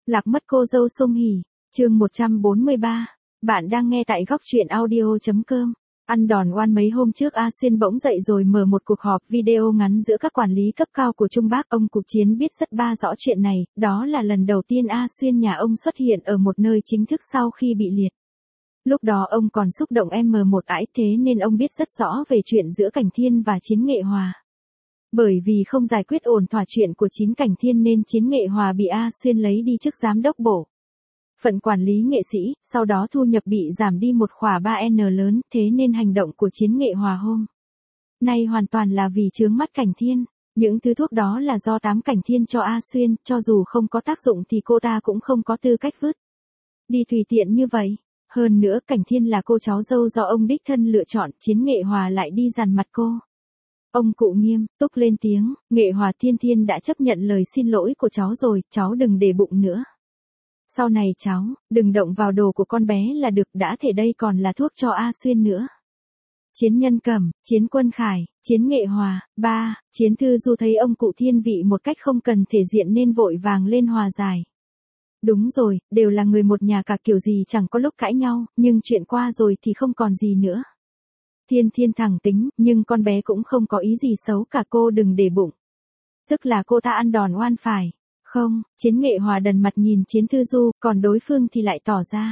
Lạc mất cô dâu Song Hỷ, chương 143. Bạn đang nghe tại góc truyện audio.com. Ăn đòn oan mấy hôm trước A Xuyên bỗng dậy rồi mở một cuộc họp video ngắn giữa các quản lý cấp cao của Trung Bắc. Ông Cục Chiến biết rất rõ chuyện này, đó là lần đầu tiên A Xuyên nhà ông xuất hiện ở một nơi chính thức sau khi bị liệt. Lúc đó ông còn xúc động M1 ải, thế nên ông biết rất rõ về chuyện giữa Cảnh Thiên và Chiến Nghệ Hòa. Bởi vì không giải quyết ổn thỏa chuyện của Chín Cảnh Thiên nên Chiến Nghệ Hòa bị A Xuyên lấy đi chức giám đốc bộ phận quản lý nghệ sĩ, sau đó thu nhập bị giảm đi một khỏa 3N lớn, thế nên hành động của Chiến Nghệ Hòa hôm nay hoàn toàn là vì chướng mắt Cảnh Thiên. Những thứ thuốc đó là do Tám Cảnh Thiên cho A Xuyên, cho dù không có tác dụng thì cô ta cũng không có tư cách vứt đi tùy tiện như vậy. Hơn nữa Cảnh Thiên là cô cháu dâu do ông đích thân lựa chọn, Chiến Nghệ Hòa lại đi dằn mặt cô. Ông cụ nghiêm túc lên tiếng, Nghệ Hòa Thiên đã chấp nhận lời xin lỗi của cháu rồi, cháu đừng để bụng nữa. Sau này cháu, đừng động vào đồ của con bé là được, đã thể đây còn là thuốc cho A Xuyên nữa. Chiến Nhân Cẩm, Chiến Quân Khải, Chiến Nghệ Hòa, Chiến Thư Du thấy ông cụ thiên vị một cách không cần thể diện nên vội vàng lên hòa giải. Đúng rồi, đều là người một nhà cả, kiểu gì chẳng có lúc cãi nhau, nhưng chuyện qua rồi thì không còn gì nữa. Thiên thẳng tính, nhưng con bé cũng không có ý gì xấu cả, cô đừng để bụng. Tức là cô ta ăn đòn oan phải. Không, Chiến Nghệ Hòa đần mặt nhìn Chiến Thư Du, còn đối phương thì lại tỏ ra.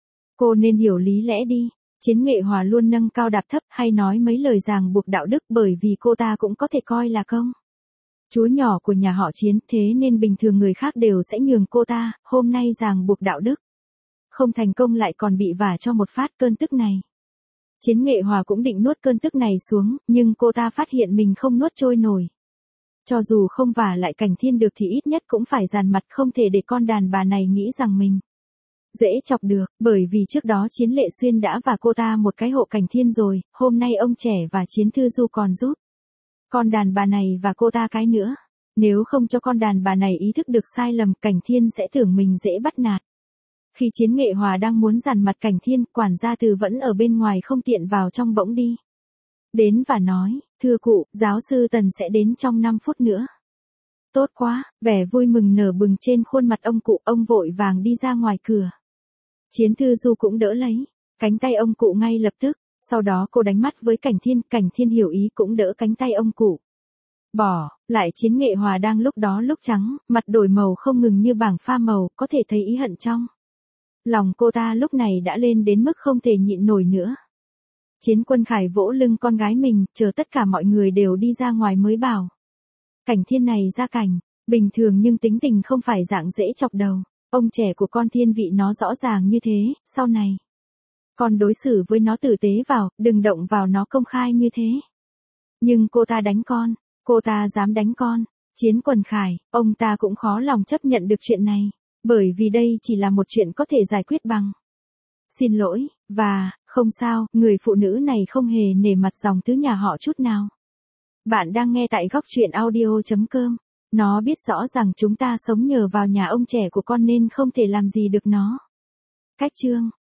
Cô nên hiểu lý lẽ đi. Chiến Nghệ Hòa luôn nâng cao đạp thấp hay nói mấy lời ràng buộc đạo đức, bởi vì cô ta cũng có thể coi là công chúa nhỏ của nhà họ Chiến, thế nên bình thường người khác đều sẽ nhường cô ta, hôm nay ràng buộc đạo đức không thành công lại còn bị vả cho một phát cơn tức này. Chiến Nghệ Hòa cũng định nuốt cơn tức này xuống, nhưng cô ta phát hiện mình không nuốt trôi nổi. Cho dù không vả lại Cảnh Thiên được thì ít nhất cũng phải dàn mặt, không thể để con đàn bà này nghĩ rằng mình dễ chọc được, bởi vì trước đó Chiến Lệ Xuyên đã vả cô ta một cái hộ Cảnh Thiên rồi, hôm nay ông trẻ và Chiến Thư Du còn giúp con đàn bà này và cô ta cái nữa. Nếu không cho con đàn bà này ý thức được sai lầm, Cảnh Thiên sẽ tưởng mình dễ bắt nạt. Khi Chiến Nghệ Hòa đang muốn dằn mặt Cảnh Thiên, quản gia Từ vẫn ở bên ngoài không tiện vào trong bỗng đi đến và nói, thưa cụ, giáo sư Tần sẽ đến trong 5 phút nữa. Tốt quá, vẻ vui mừng nở bừng trên khuôn mặt ông cụ, ông vội vàng đi ra ngoài cửa. Chiến Thư Du cũng đỡ lấy cánh tay ông cụ ngay lập tức, sau đó cô đánh mắt với Cảnh Thiên hiểu ý cũng đỡ cánh tay ông cụ. Bỏ lại Chiến Nghệ Hòa đang lúc đó lúc trắng, mặt đổi màu không ngừng như bảng pha màu, có thể thấy ý hận trong lòng cô ta lúc này đã lên đến mức không thể nhịn nổi nữa. Chiến Quân Khải vỗ lưng con gái mình, chờ tất cả mọi người đều đi ra ngoài mới bảo. Cảnh Thiên này ra cảnh bình thường nhưng tính tình không phải dạng dễ chọc đầu. Ông trẻ của con thiên vị nó rõ ràng như thế, sau này con đối xử với nó tử tế vào, đừng động vào nó công khai như thế. Nhưng cô ta đánh con, cô ta dám đánh con. Chiến Quân Khải, ông ta cũng khó lòng chấp nhận được chuyện này, bởi vì đây chỉ là một chuyện có thể giải quyết bằng xin lỗi, và, không sao, người phụ nữ này không hề nể mặt dòng tứ nhà họ chút nào. Bạn đang nghe tại góc truyện audio.com. Nó biết rõ rằng chúng ta sống nhờ vào nhà ông trẻ của con nên không thể làm gì được nó. Cách chương